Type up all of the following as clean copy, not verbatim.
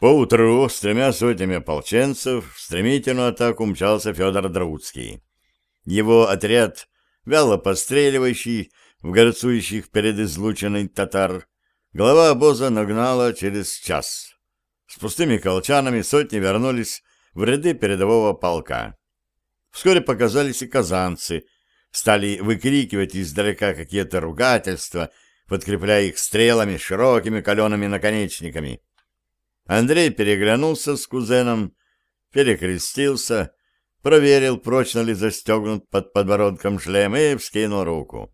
Поутру с 3 сотнями ополченцев в стремительную атаку мчался Федор Друцкий. Его отряд, вяло постреливающий в горцующих перед излученной татар, глава обоза нагнала через час. С пустыми колчанами сотни вернулись в ряды передового полка. Вскоре показались и казанцы, стали выкрикивать издалека какие-то ругательства, подкрепляя их стрелами с широкими калеными наконечниками. Андрей переглянулся с кузеном, перекрестился, проверил, прочно ли застегнут под подбородком шлем, и вскинул руку.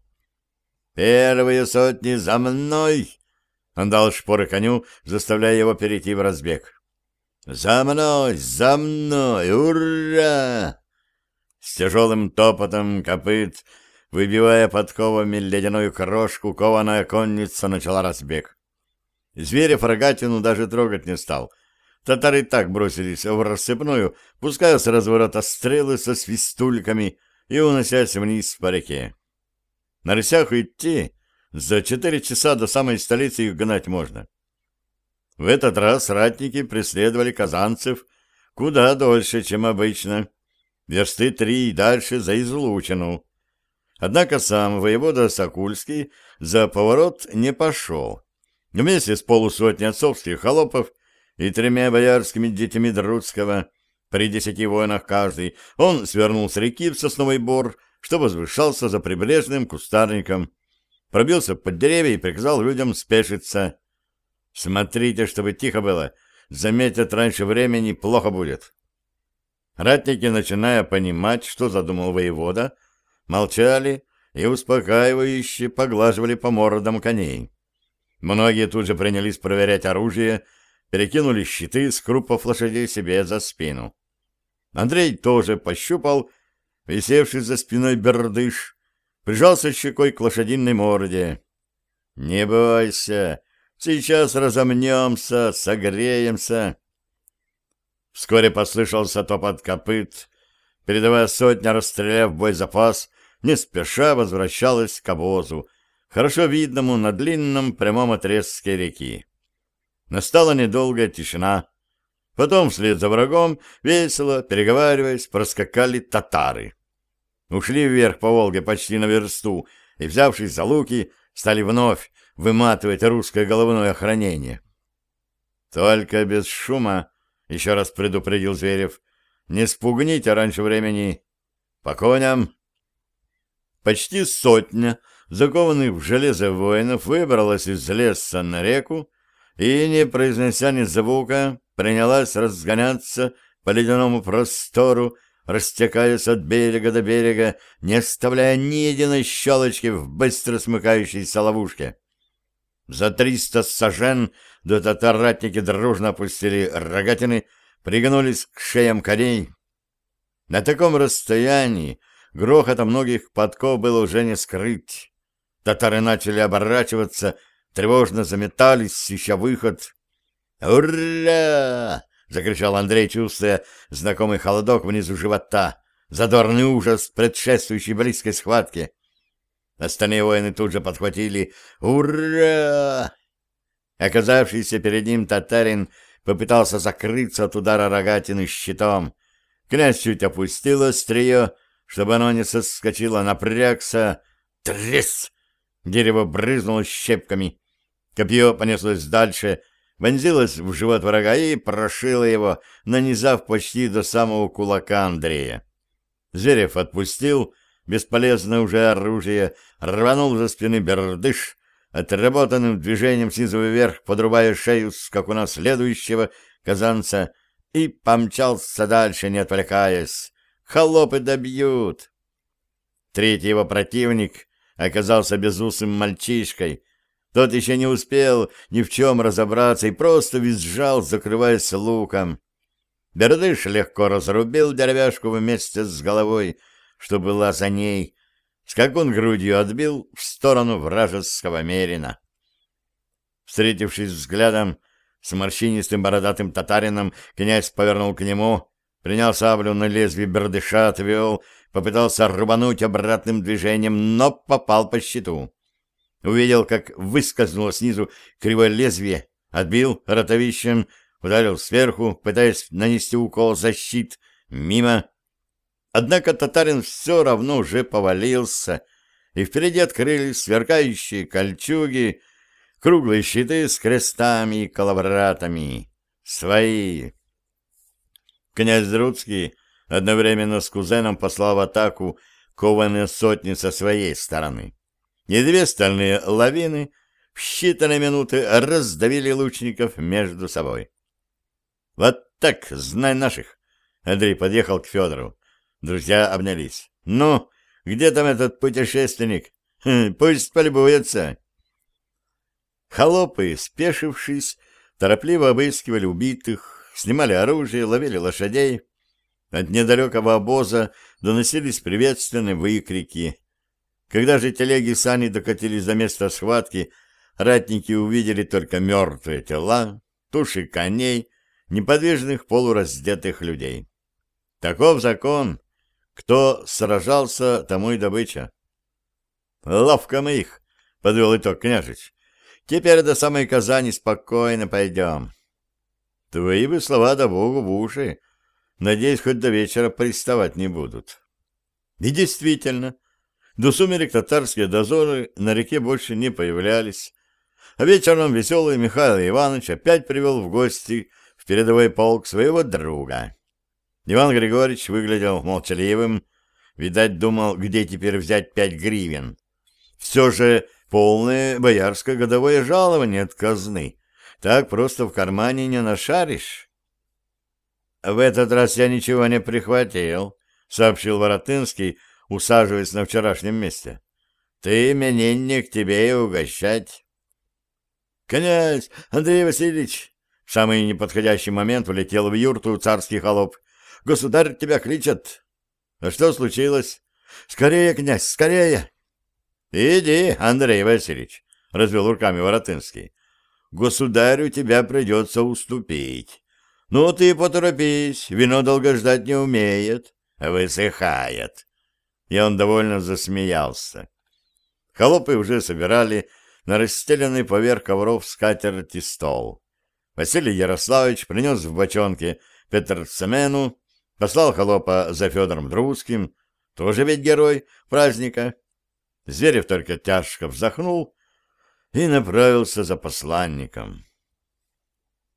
«Первые сотни за мной!» Он дал шпоры коню, заставляя его перейти в разбег. «За мной! За мной! Ура!» С тяжелым топотом копыт, выбивая подковами ледяную крошку, кованая конница начала разбег. Зверев рогатину даже трогать не стал. Татары так бросились в рассыпную, пуская с разворота стрелы со свистульками и уносясь вниз по реке. На рысях идти за 4 часа до самой столицы их гнать можно. В этот раз ратники преследовали казанцев куда дольше, чем обычно, версты 3 и дальше за Излучину. Однако сам воевода Сокульский за поворот не пошел. Вместе с полусотней отцовских холопов и 3 боярскими детьми Друцкого, при 10 воинах каждый, он свернул с реки в Сосновый Бор, что возвышался за прибрежным кустарником, пробился под деревья и приказал людям спешиться. «Смотрите, чтобы тихо было, заметят раньше времени, плохо будет». Ратники, начиная понимать, что задумал воевода, молчали и успокаивающе поглаживали по мордам коней. Многие тут же принялись проверять оружие, перекинули щиты с крупов лошадей себе за спину. Андрей тоже пощупал висевший за спиной бердыш, прижался щекой к лошадиной морде. «Не бойся, сейчас разомнемся, согреемся». Вскоре послышался топот копыт. Передовая сотня, расстреляв боезапас, не спеша возвращалась к обозу, хорошо видному на длинном прямом отрезке реки. Настала недолгая тишина. Потом вслед за врагом, весело, переговариваясь, проскакали татары. Ушли вверх по Волге почти на версту и, взявшись за луки, стали вновь выматывать русское головное охранение. «Только без шума», — еще раз предупредил Зверев, — «не спугните раньше времени. По коням». Почти сотня закованных в железо воинов выбралась из леса на реку и, не произнося ни звука, принялась разгоняться по ледяному простору, растекаясь от берега до берега, не оставляя ни единой щелочки в быстро смыкающейся ловушке. За 300 сажен до татар ратники дружно опустили рогатины, пригнулись к шеям коней. На таком расстоянии грохота многих подков было уже не скрыть. Татары начали оборачиваться, тревожно заметались, ища выход. «Ура!» — закричал Андрей, чувствуя знакомый холодок внизу живота, задорный ужас предшествующей близкой схватки. Остальные воины тут же подхватили «Ура!». Оказавшийся перед ним татарин попытался закрыться от удара рогатины щитом. Князь чуть опустил острие, чтобы оно не соскочило, напрягся. Трес! Дерево брызнуло щепками. Копье понеслось дальше, вонзилось в живот врага и прошило его, нанизав почти до самого кулака Андрея. Зверев отпустил бесполезное уже оружие, рванул за спины бердыш, отработанным движением снизу вверх, подрубая шею скакуна следующего казанца, и помчался дальше, не отвлекаясь. Холопы добьют. Третий его противник оказался безусым мальчишкой. Тот еще не успел ни в чем разобраться и просто визжал, закрываясь луком. Бердыш легко разрубил деревяшку вместе с головой, что была за ней. Скакун грудью отбил в сторону вражеского мерина. Встретившись взглядом с морщинистым бородатым татарином, князь повернул к нему, принял саблю на лезвие бердыша, отвел, попытался рубануть обратным движением, но попал по щиту. Увидел, как выскользнуло снизу кривое лезвие, отбил ротовищем, ударил сверху, пытаясь нанести укол защит, мимо. Однако татарин все равно уже повалился, и впереди открылись сверкающие кольчуги, круглые щиты с крестами и коловратами. Свои. Князь Друцкий одновременно с кузеном послал в атаку кованые сотни со своей стороны. И две стальные лавины в считанные минуты раздавили лучников между собой. «Вот так, знай наших!» Андрей подъехал к Федору. Друзья обнялись. «Ну, где там этот путешественник? Пусть полюбуется!» Холопы, спешившись, торопливо обыскивали убитых, снимали оружие, ловили лошадей. От недалекого обоза доносились приветственные выкрики. Когда же телеги и сани докатились до места схватки, ратники увидели только мертвые тела, туши коней, неподвижных полураздетых людей. Таков закон. Кто сражался, тому и добыча. «Ловко мы их», — подвел итог княжич. «Теперь до самой Казани спокойно пойдем». «Твои бы слова да Богу в уши. Надеюсь, хоть до вечера приставать не будут». И действительно, до сумерек татарские дозоры на реке больше не появлялись, а вечером веселый Михаил Иванович опять привел в гости в передовой полк своего друга. Иван Григорьевич выглядел молчаливым, видать, думал, где теперь взять 5 гривен. Все же полное боярское годовое жалование от казны. Так просто в кармане не нашаришь. «В этот раз я ничего не прихватил», — сообщил Воротынский, усаживаясь на вчерашнем месте. «Ты, именинник, тебе и угощать». «Князь Андрей Васильевич!» В самый неподходящий момент влетел в юрту царский холоп. «Государь тебя кличет!» «А что случилось?» «Скорее, князь, скорее!» «Иди, Андрей Васильевич!» — развел руками Воротынский. «Государю тебя придется уступить. Ну, ты поторопись, вино долго ждать не умеет, высыхает». И он довольно засмеялся. Холопы уже собирали на расстеленный поверх ковров скатерти стол. Василий Ярославович принес в бочонке петрцемену, послал холопа за Федором Друцким, тоже ведь герой праздника. Зверев только тяжко вздохнул и направился за посланником.